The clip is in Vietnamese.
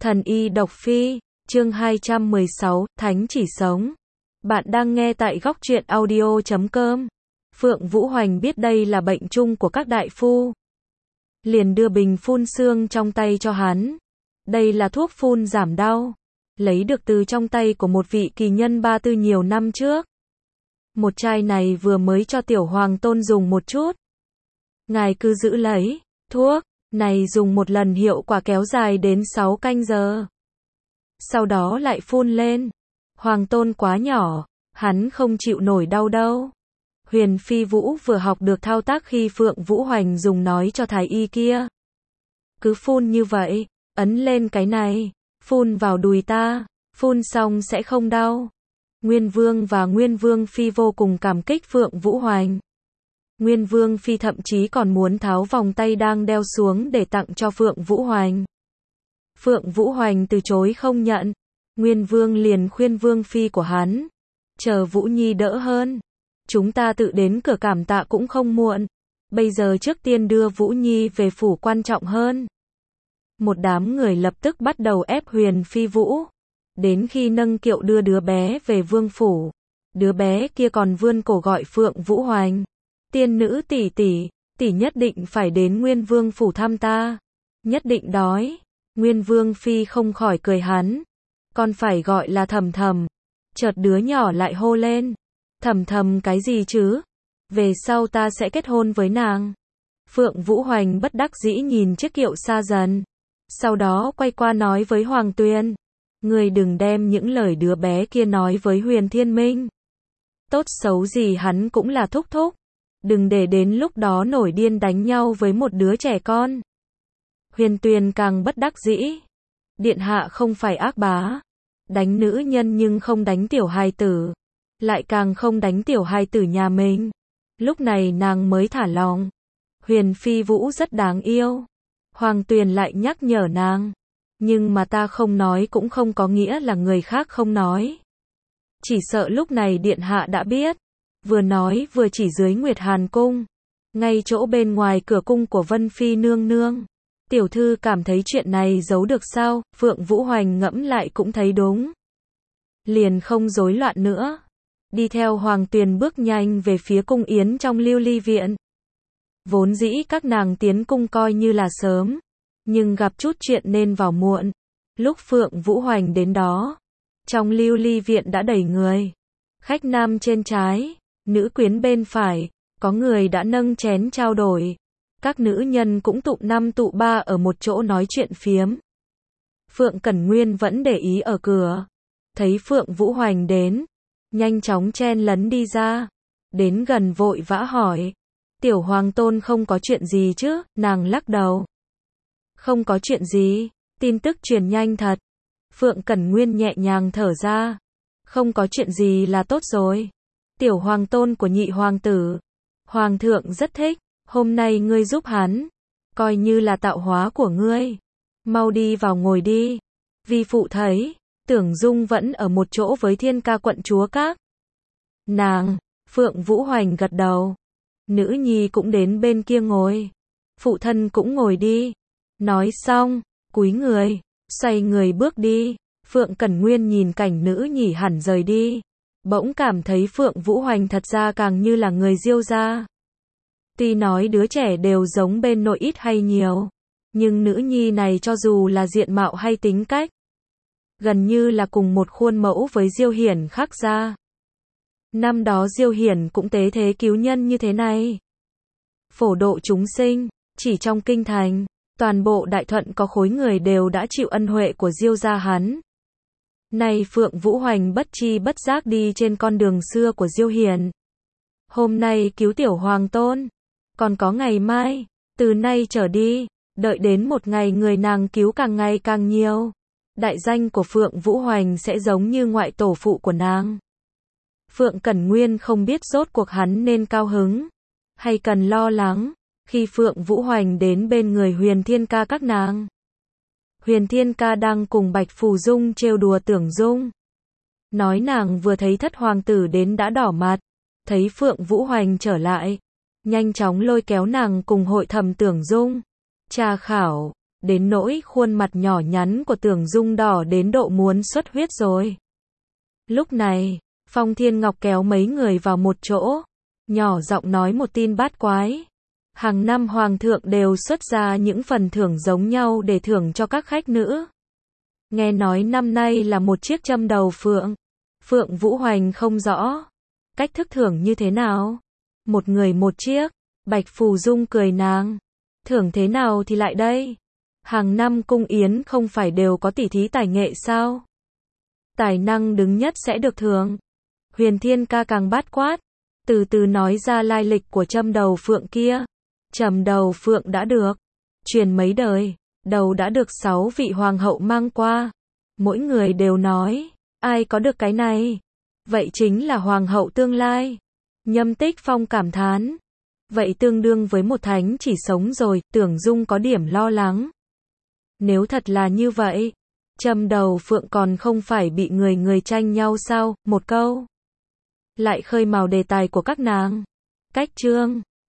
Thần y độc phi, chương 216, Thánh chỉ sống. Bạn đang nghe tại góc truyện audio.com. Phượng Vũ Hoành biết đây là bệnh chung của các đại phu. Liền đưa bình phun sương trong tay cho hắn. Đây là thuốc phun giảm đau. Lấy được từ trong tay của một vị kỳ nhân Ba Tư nhiều năm trước. Một chai này vừa mới cho tiểu hoàng tôn dùng một chút. Ngài cứ giữ lấy, thuốc này dùng một lần hiệu quả kéo dài đến 6 canh giờ. Sau đó lại phun lên. Hoàng tôn quá nhỏ, hắn không chịu nổi đau đâu. Huyền Phi Vũ vừa học được thao tác khi Phượng Vũ Hoành dùng nói cho thái y kia. Cứ phun như vậy, ấn lên cái này, phun vào đùi ta, phun xong sẽ không đau. Nguyên Vương và Nguyên Vương Phi vô cùng cảm kích Phượng Vũ Hoành. Nguyên Vương Phi thậm chí còn muốn tháo vòng tay đang đeo xuống để tặng cho Phượng Vũ Hoành. Phượng Vũ Hoành từ chối không nhận. Nguyên Vương liền khuyên Vương Phi của hắn. Chờ Vũ Nhi đỡ hơn. Chúng ta tự đến cửa cảm tạ cũng không muộn. Bây giờ trước tiên đưa Vũ Nhi về phủ quan trọng hơn. Một đám người lập tức bắt đầu ép Huyền Phi Vũ. Đến khi nâng kiệu đưa đứa bé về vương phủ. Đứa bé kia còn vươn cổ gọi Phượng Vũ Hoành. Tiên nữ tỷ tỷ, tỷ nhất định phải đến Nguyên Vương phủ thăm ta. Nhất định đói. Nguyên Vương Phi không khỏi cười hắn. Con phải gọi là Thầm Thầm. Chợt đứa nhỏ lại hô lên. Thầm Thầm cái gì chứ? Về sau ta sẽ kết hôn với nàng. Phượng Vũ Hoành bất đắc dĩ nhìn chiếc kiệu xa dần. Sau đó quay qua nói với Hoàng Tuyền. Người đừng đem những lời đứa bé kia nói với Huyền Thiên Minh. Tốt xấu gì hắn cũng là thúc thúc. Đừng để đến lúc đó nổi điên đánh nhau với một đứa trẻ con. Huyền Tuyền càng bất đắc dĩ. Điện hạ không phải ác bá. Đánh nữ nhân nhưng không đánh tiểu hài tử. Lại càng không đánh tiểu hài tử nhà mình. Lúc này nàng mới thả lòng. Huyền Phi Vũ rất đáng yêu. Hoàng Tuyền lại nhắc nhở nàng. Nhưng mà ta không nói cũng không có nghĩa là người khác không nói. Chỉ sợ lúc này điện hạ đã biết. Vừa nói vừa chỉ dưới Nguyệt Hàn Cung. Ngay chỗ bên ngoài cửa cung của Vân Phi nương nương. Tiểu thư cảm thấy chuyện này giấu được sao? Phượng Vũ Hoành ngẫm lại cũng thấy đúng. Liền không rối loạn nữa. Đi theo Hoàng Tuyền bước nhanh về phía cung yến trong Lưu Ly viện. Vốn dĩ các nàng tiến cung coi như là sớm. Nhưng gặp chút chuyện nên vào muộn. Lúc Phượng Vũ Hoành đến đó. Trong Lưu Ly viện đã đầy người. Khách nam trên trái. Nữ quyến bên phải. Có người đã nâng chén trao đổi. Các nữ nhân cũng tụ năm tụ ba ở một chỗ nói chuyện phiếm. Phượng Cẩn Nguyên vẫn để ý ở cửa. Thấy Phượng Vũ Hoành đến. Nhanh chóng chen lấn đi ra. Đến gần vội vã hỏi. Tiểu hoàng tôn không có chuyện gì chứ? Nàng lắc đầu. Không có chuyện gì. Tin tức truyền nhanh thật. Phượng Cẩn Nguyên nhẹ nhàng thở ra. Không có chuyện gì là tốt rồi. Tiểu hoàng tôn của nhị hoàng tử. Hoàng thượng rất thích. Hôm nay ngươi giúp hắn. Coi như là tạo hóa của ngươi. Mau đi vào ngồi đi. Vi phụ thấy. Tưởng Dung vẫn ở một chỗ với Thiên Ca quận chúa các. Nàng. Phượng Vũ Hoành gật đầu. Nữ nhi cũng đến bên kia ngồi. Phụ thân cũng ngồi đi. Nói xong. Cúi người. Xoay người bước đi. Phượng Cẩn Nguyên nhìn cảnh nữ nhỉ hẳn rời đi. Bỗng cảm thấy Phượng Vũ Hoành thật ra càng như là người Diêu gia. Tuy nói đứa trẻ đều giống bên nội ít hay nhiều. Nhưng nữ nhi này cho dù là diện mạo hay tính cách. Gần như là cùng một khuôn mẫu với Diêu Hiển khác ra. Năm đó Diêu Hiển cũng tế thế cứu nhân như thế này. Phổ độ chúng sinh. Chỉ trong kinh thành. Toàn bộ Đại Thuận có khối người đều đã chịu ân huệ của Diêu gia hắn. Nay Phượng Vũ Hoành bất chi bất giác đi trên con đường xưa của Diêu Hiển. Hôm nay cứu tiểu hoàng tôn. Còn có ngày mai. Từ nay trở đi. Đợi đến một ngày người nàng cứu càng ngày càng nhiều. Đại danh của Phượng Vũ Hoành sẽ giống như ngoại tổ phụ của nàng. Phượng Cẩn Nguyên không biết rốt cuộc hắn nên cao hứng. Hay cần lo lắng. Khi Phượng Vũ Hoành đến bên người Huyền Thiên Ca các nàng. Huyền Thiên Ca đang cùng Bạch Phù Dung trêu đùa Tưởng Dung. Nói nàng vừa thấy thất hoàng tử đến đã đỏ mặt. Thấy Phượng Vũ Hoành trở lại. Nhanh chóng lôi kéo nàng cùng hội thầm Tưởng Dung. Tra khảo. đến nỗi khuôn mặt nhỏ nhắn của Tưởng Dung đỏ đến độ muốn xuất huyết rồi. Lúc này, Phong Thiên Ngọc kéo mấy người vào một chỗ, nhỏ giọng nói một tin bát quái. Hàng năm Hoàng thượng đều xuất ra những phần thưởng giống nhau để thưởng cho các khách nữ. Nghe nói năm nay là một chiếc châm đầu phượng. Phượng Vũ Hoành không rõ. Cách thức thưởng như thế nào? Một người một chiếc. Bạch Phù Dung cười nàng. Thưởng thế nào thì lại đây? Hàng năm cung yến không phải đều có tỷ thí tài nghệ sao? Tài năng đứng nhất sẽ được thưởng. Huyền Thiên Ca càng bát quát, từ từ nói ra lai lịch của châm đầu phượng kia. Châm đầu phượng đã được truyền mấy đời, đầu đã được 6 vị hoàng hậu mang qua. Mỗi người đều nói, ai có được cái này? Vậy chính là hoàng hậu tương lai. Nhâm Tích Phong cảm thán, vậy tương đương với một thánh chỉ sống rồi. Tưởng Dung có điểm lo lắng. Nếu thật là như vậy, châm đầu phượng còn không phải bị người tranh nhau sao? Một câu lại khơi mào đề tài của các nàng. Cách chương